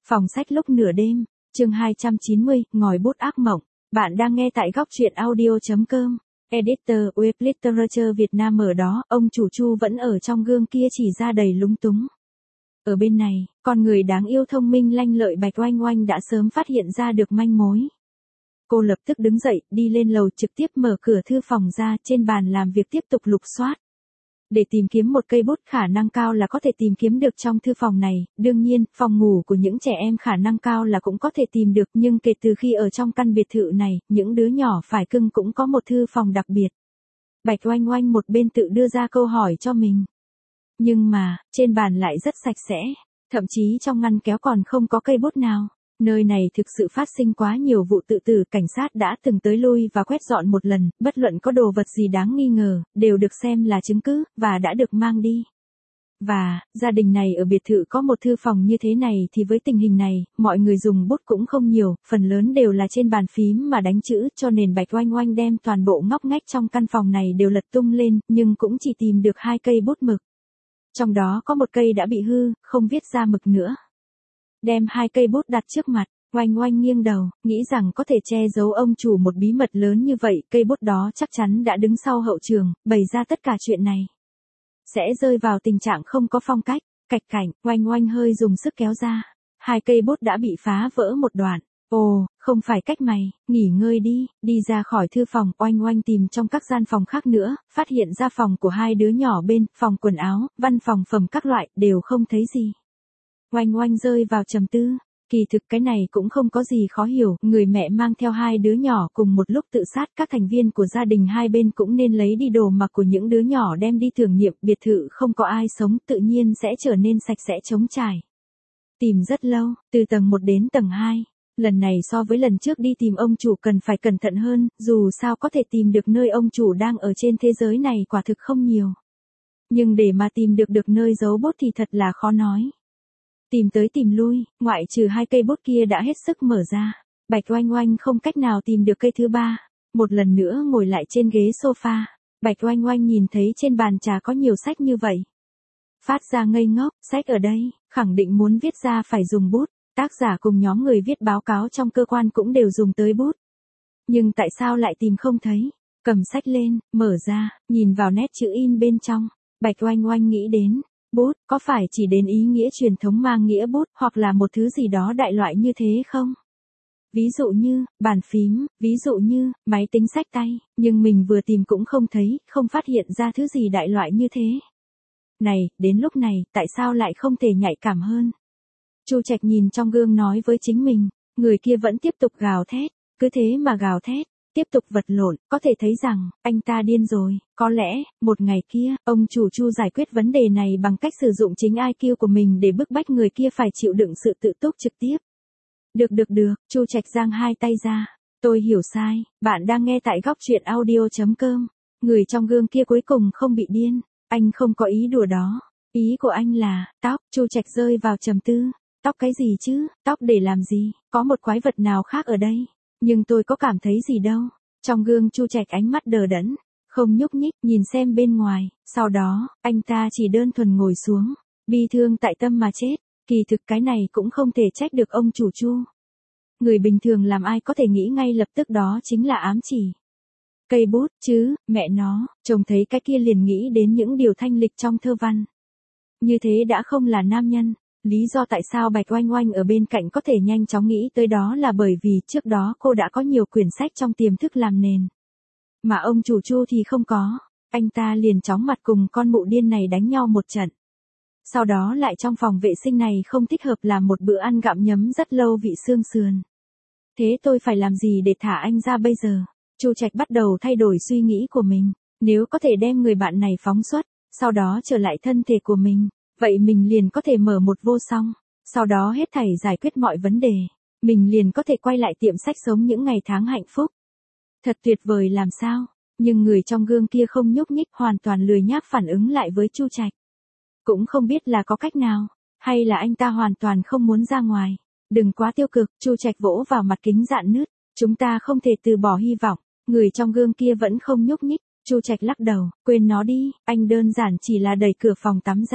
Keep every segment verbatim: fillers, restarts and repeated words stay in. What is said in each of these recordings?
Phòng sách lúc nửa đêm, chương hai trăm chín mươi, ngòi bút ác mộng. Bạn đang nghe tại góc truyện audio chấm com. Editor Web Literature Việt Nam. Ở đó, ông chủ Chu vẫn ở trong gương kia chỉ ra đầy lúng túng. Ở bên này, con người đáng yêu thông minh lanh lợi Bạch Oanh Oanh đã sớm phát hiện ra được manh mối. Cô lập tức đứng dậy, đi lên lầu trực tiếp mở cửa thư phòng ra, trên bàn làm việc tiếp tục lục soát. Để tìm kiếm một cây bút khả năng cao là có thể tìm kiếm được trong thư phòng này, đương nhiên, phòng ngủ của những trẻ em khả năng cao là cũng có thể tìm được, nhưng kể từ khi ở trong căn biệt thự này, những đứa nhỏ phải cưng cũng có một thư phòng đặc biệt. Bạch Oanh Oanh một bên tự đưa ra câu hỏi cho mình. Nhưng mà, trên bàn lại rất sạch sẽ, thậm chí trong ngăn kéo còn không có cây bút nào. Nơi này thực sự phát sinh quá nhiều vụ tự tử, cảnh sát đã từng tới lui và quét dọn một lần, bất luận có đồ vật gì đáng nghi ngờ, đều được xem là chứng cứ, và đã được mang đi. Và, gia đình này ở biệt thự có một thư phòng như thế này thì với tình hình này, mọi người dùng bút cũng không nhiều, phần lớn đều là trên bàn phím mà đánh chữ, cho nên Bạch Oanh Oanh đem toàn bộ ngóc ngách trong căn phòng này đều lật tung lên, nhưng cũng chỉ tìm được hai cây bút mực. Trong đó có một cây đã bị hư, không viết ra mực nữa. Đem hai cây bút đặt trước mặt, Oanh Oanh nghiêng đầu, nghĩ rằng có thể che giấu ông chủ một bí mật lớn như vậy, cây bút đó chắc chắn đã đứng sau hậu trường, bày ra tất cả chuyện này. Sẽ rơi vào tình trạng không có phong cách, cạch cảnh, Oanh Oanh hơi dùng sức kéo ra. Hai cây bút đã bị phá vỡ một đoạn. Ồ, không phải cách mày, nghỉ ngơi đi, đi ra khỏi thư phòng, Oanh Oanh tìm trong các gian phòng khác nữa, phát hiện ra phòng của hai đứa nhỏ bên, phòng quần áo, văn phòng phẩm các loại, đều không thấy gì. Oanh Oanh rơi vào trầm tư, kỳ thực cái này cũng không có gì khó hiểu, người mẹ mang theo hai đứa nhỏ cùng một lúc tự sát, các thành viên của gia đình hai bên cũng nên lấy đi đồ mặc của những đứa nhỏ đem đi thử nghiệm, biệt thự không có ai sống, tự nhiên sẽ trở nên sạch sẽ trống trải. Tìm rất lâu, từ tầng một đến tầng hai, lần này so với lần trước đi tìm ông chủ cần phải cẩn thận hơn, dù sao có thể tìm được nơi ông chủ đang ở trên thế giới này quả thực không nhiều. Nhưng để mà tìm được được nơi giấu bút thì thật là khó nói. Tìm tới tìm lui, ngoại trừ hai cây bút kia đã hết sức mở ra. Bạch Oanh Oanh không cách nào tìm được cây thứ ba. Một lần nữa ngồi lại trên ghế sofa. Bạch Oanh Oanh nhìn thấy trên bàn trà có nhiều sách như vậy. Phát ra ngây ngốc, sách ở đây, khẳng định muốn viết ra phải dùng bút. Tác giả cùng nhóm người viết báo cáo trong cơ quan cũng đều dùng tới bút. Nhưng tại sao lại tìm không thấy? Cầm sách lên, mở ra, nhìn vào nét chữ in bên trong. Bạch Oanh Oanh nghĩ đến. Bút, có phải chỉ đến ý nghĩa truyền thống mang nghĩa bút, hoặc là một thứ gì đó đại loại như thế không? Ví dụ như, bàn phím, ví dụ như, máy tính xách tay, nhưng mình vừa tìm cũng không thấy, không phát hiện ra thứ gì đại loại như thế. Này, đến lúc này, tại sao lại không thể nhạy cảm hơn? Chu Trạch nhìn trong gương nói với chính mình, người kia vẫn tiếp tục gào thét, cứ thế mà gào thét. Tiếp tục vật lộn, có thể thấy rằng, anh ta điên rồi, có lẽ, một ngày kia, ông chủ Chu giải quyết vấn đề này bằng cách sử dụng chính i kiu của mình để bức bách người kia phải chịu đựng sự tự túc trực tiếp. Được được được, Chu Trạch giang hai tay ra, tôi hiểu sai, bạn đang nghe tại góc truyện audio chấm com, người trong gương kia cuối cùng không bị điên, anh không có ý đùa đó, ý của anh là, tóc, Chu Trạch rơi vào trầm tư, tóc cái gì chứ, tóc để làm gì, có một quái vật nào khác ở đây. Nhưng tôi có cảm thấy gì đâu. Trong gương Chu Trạch ánh mắt đờ đẫn, không nhúc nhích, nhìn xem bên ngoài, sau đó, anh ta chỉ đơn thuần ngồi xuống, bi thương tại tâm mà chết, kỳ thực cái này cũng không thể trách được ông chủ Chu. Người bình thường làm ai có thể nghĩ ngay lập tức đó chính là ám chỉ. Cây bút, chứ, mẹ nó, trông thấy cái kia liền nghĩ đến những điều thanh lịch trong thơ văn. Như thế đã không là nam nhân. Lý do tại sao Bạch Oanh Oanh ở bên cạnh có thể nhanh chóng nghĩ tới đó là bởi vì trước đó cô đã có nhiều quyển sách trong tiềm thức làm nền. Mà ông chủ Chu thì không có, anh ta liền chóng mặt cùng con mụ điên này đánh nhau một trận. Sau đó lại trong phòng vệ sinh này không thích hợp làm một bữa ăn gặm nhấm rất lâu vị xương sườn. Thế tôi phải làm gì để thả anh ra bây giờ? Chu Trạch bắt đầu thay đổi suy nghĩ của mình, nếu có thể đem người bạn này phóng xuất, sau đó trở lại thân thể của mình. Vậy mình liền có thể mở một vô song, sau đó hết thảy giải quyết mọi vấn đề, mình liền có thể quay lại tiệm sách sống những ngày tháng hạnh phúc. Thật tuyệt vời làm sao, nhưng người trong gương kia không nhúc nhích, hoàn toàn lười nhác phản ứng lại với Chu Trạch. Cũng không biết là có cách nào, hay là anh ta hoàn toàn không muốn ra ngoài. Đừng quá tiêu cực, Chu Trạch vỗ vào mặt kính rạn nứt, chúng ta không thể từ bỏ hy vọng, người trong gương kia vẫn không nhúc nhích, Chu Trạch lắc đầu, quên nó đi, anh đơn giản chỉ là đẩy cửa phòng tắm ra.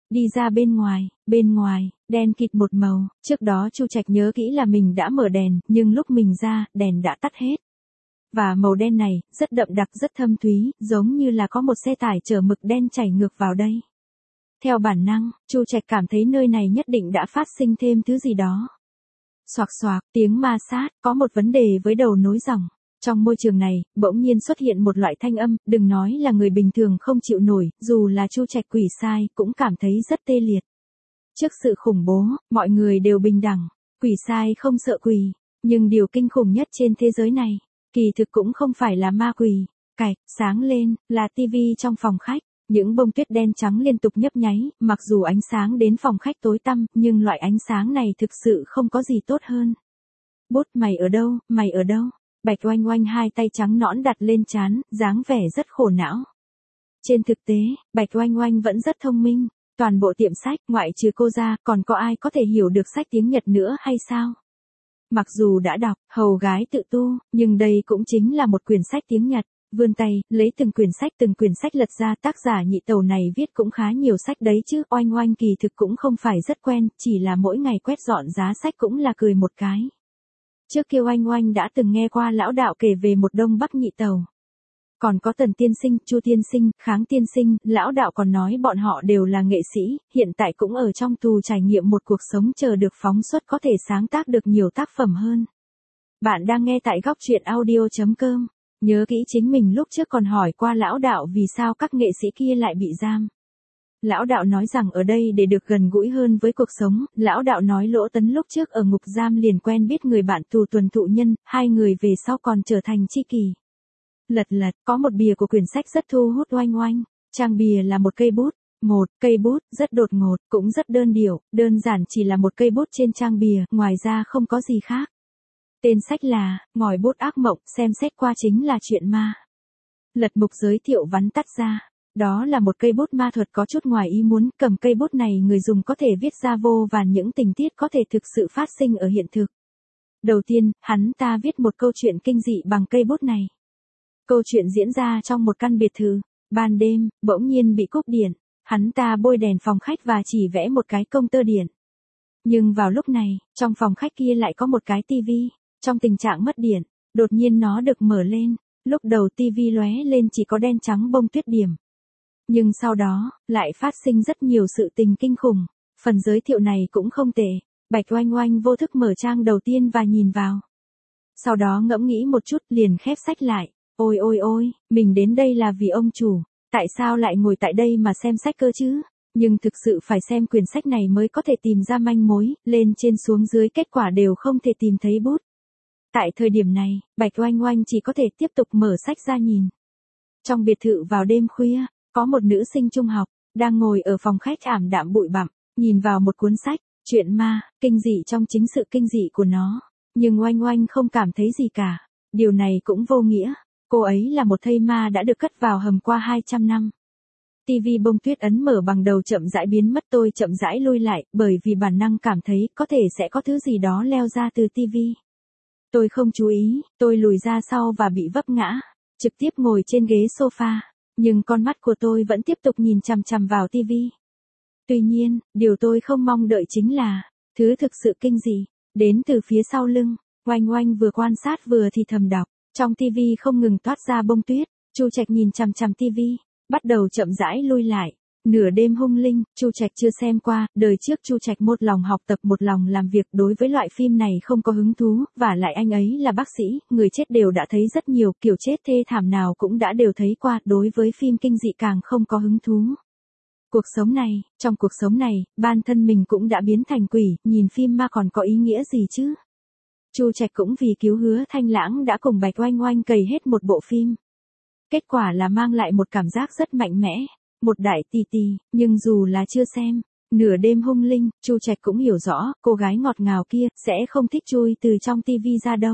Đi ra bên ngoài, bên ngoài, đen kịt một màu, trước đó Chu Trạch nhớ kỹ là mình đã mở đèn, nhưng lúc mình ra, đèn đã tắt hết. Và màu đen này, rất đậm đặc rất thâm thúy, giống như là có một xe tải chở mực đen chảy ngược vào đây. Theo bản năng, Chu Trạch cảm thấy nơi này nhất định đã phát sinh thêm thứ gì đó. Xoạc xoạc, tiếng ma sát, có một vấn đề với đầu nối dòng. Trong môi trường này, bỗng nhiên xuất hiện một loại thanh âm, đừng nói là người bình thường không chịu nổi, dù là Chu Trạch quỷ sai cũng cảm thấy rất tê liệt. Trước sự khủng bố, mọi người đều bình đẳng, quỷ sai không sợ quỷ, nhưng điều kinh khủng nhất trên thế giới này, kỳ thực cũng không phải là ma quỷ. Cạch, sáng lên, là tivi trong phòng khách, những bông tuyết đen trắng liên tục nhấp nháy, mặc dù ánh sáng đến phòng khách tối tăm, nhưng loại ánh sáng này thực sự không có gì tốt hơn. Bút, mày ở đâu, mày ở đâu? Bạch Oanh Oanh hai tay trắng nõn đặt lên trán, dáng vẻ rất khổ não. Trên thực tế, Bạch Oanh Oanh vẫn rất thông minh, toàn bộ tiệm sách, ngoại trừ cô ra, còn có ai có thể hiểu được sách tiếng Nhật nữa hay sao? Mặc dù đã đọc, hầu gái tự tu, nhưng đây cũng chính là một quyển sách tiếng Nhật. Vươn tay, lấy từng quyển sách từng quyển sách lật ra, tác giả Nhị Tẩu này viết cũng khá nhiều sách đấy chứ. Oanh Oanh kỳ thực cũng không phải rất quen, chỉ là mỗi ngày quét dọn giá sách cũng là cười một cái. Trước kia Oanh Oanh đã từng nghe qua lão đạo kể về một Đông Bắc Nhị Tẩu. Còn có Tần Tiên Sinh, Chu Tiên Sinh, Kháng Tiên Sinh, lão đạo còn nói bọn họ đều là nghệ sĩ, hiện tại cũng ở trong tù trải nghiệm một cuộc sống chờ được phóng xuất có thể sáng tác được nhiều tác phẩm hơn. Bạn đang nghe tại góc truyện audio chấm com. Nhớ kỹ chính mình lúc trước còn hỏi qua lão đạo vì sao các nghệ sĩ kia lại bị giam. Lão đạo nói rằng ở đây để được gần gũi hơn với cuộc sống, lão đạo nói Lỗ Tấn lúc trước ở ngục giam liền quen biết người bạn tù tuần thụ nhân, hai người về sau còn trở thành tri kỷ. Lật lật, có một bìa của quyển sách rất thu hút Oanh Oanh, trang bìa là một cây bút, một cây bút rất đột ngột, cũng rất đơn điệu, đơn giản chỉ là một cây bút trên trang bìa, ngoài ra không có gì khác. Tên sách là, Ngòi bút ác mộng, xem xét qua chính là chuyện ma. Lật mục giới thiệu vắn tắt ra. Đó là một cây bút ma thuật có chút ngoài ý muốn, cầm cây bút này người dùng có thể viết ra vô vàn những tình tiết có thể thực sự phát sinh ở hiện thực. Đầu tiên, hắn ta viết một câu chuyện kinh dị bằng cây bút này. Câu chuyện diễn ra trong một căn biệt thự, ban đêm, bỗng nhiên bị cúp điện, hắn ta bôi đèn phòng khách và chỉ vẽ một cái công tơ điện. Nhưng vào lúc này, trong phòng khách kia lại có một cái tivi. Trong tình trạng mất điện, đột nhiên nó được mở lên, lúc đầu tivi lóe lên chỉ có đen trắng bông tuyết điểm. Nhưng sau đó, lại phát sinh rất nhiều sự tình kinh khủng, phần giới thiệu này cũng không tệ, Bạch Oanh Oanh vô thức mở trang đầu tiên và nhìn vào. Sau đó ngẫm nghĩ một chút liền khép sách lại, ôi ôi ôi, mình đến đây là vì ông chủ, tại sao lại ngồi tại đây mà xem sách cơ chứ? Nhưng thực sự phải xem quyển sách này mới có thể tìm ra manh mối, lên trên xuống dưới kết quả đều không thể tìm thấy bút. Tại thời điểm này, Bạch Oanh Oanh chỉ có thể tiếp tục mở sách ra nhìn. Trong biệt thự vào đêm khuya, có một nữ sinh trung học, đang ngồi ở phòng khách ảm đạm bụi bặm, nhìn vào một cuốn sách, chuyện ma, kinh dị trong chính sự kinh dị của nó. Nhưng Oanh Oanh không cảm thấy gì cả. Điều này cũng vô nghĩa, cô ấy là một thây ma đã được cất vào hầm qua hai trăm năm. Tivi bông tuyết ấn mở bằng đầu chậm rãi biến mất, tôi chậm rãi lui lại, bởi vì bản năng cảm thấy có thể sẽ có thứ gì đó leo ra từ tivi. Tôi không chú ý, tôi lùi ra sau và bị vấp ngã, trực tiếp ngồi trên ghế sofa, nhưng con mắt của tôi vẫn tiếp tục nhìn chằm chằm vào tivi. Tuy nhiên, điều tôi không mong đợi chính là, thứ thực sự kinh dị, đến từ phía sau lưng. Oanh Oanh vừa quan sát vừa thì thầm đọc, trong tivi không ngừng toát ra bông tuyết, Chu Trạch nhìn chằm chằm tivi, bắt đầu chậm rãi lui lại. Nửa đêm hung linh, Chu Trạch chưa xem qua, đời trước Chu Trạch một lòng học tập một lòng làm việc, đối với loại phim này không có hứng thú, và lại anh ấy là bác sĩ, người chết đều đã thấy rất nhiều, kiểu chết thê thảm nào cũng đã đều thấy qua, đối với phim kinh dị càng không có hứng thú. Cuộc sống này, trong cuộc sống này, bản thân mình cũng đã biến thành quỷ, nhìn phim ma còn có ý nghĩa gì chứ? Chu Trạch cũng vì cứu Hứa Thanh Lãng đã cùng Bạch Oanh Oanh cày hết một bộ phim. Kết quả là mang lại một cảm giác rất mạnh mẽ. Một đại tì tì, nhưng dù là chưa xem, nửa đêm hung linh, Chu Trạch cũng hiểu rõ, cô gái ngọt ngào kia, sẽ không thích chui từ trong tivi ra đâu.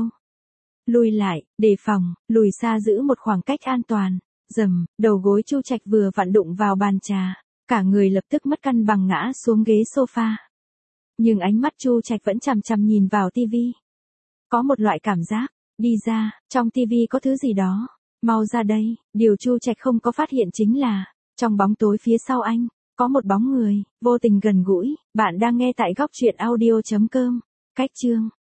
Lùi lại, đề phòng, lùi xa giữ một khoảng cách an toàn, dầm, đầu gối Chu Trạch vừa vặn đụng vào bàn trà, cả người lập tức mất cân bằng ngã xuống ghế sofa. Nhưng ánh mắt Chu Trạch vẫn chằm chằm nhìn vào tivi. Có một loại cảm giác, đi ra, trong tivi có thứ gì đó, mau ra đây, điều Chu Trạch không có phát hiện chính là, trong bóng tối phía sau anh, Có một bóng người, vô tình gần gũi, bạn đang nghe tại góc truyện audio chấm com. Cách chương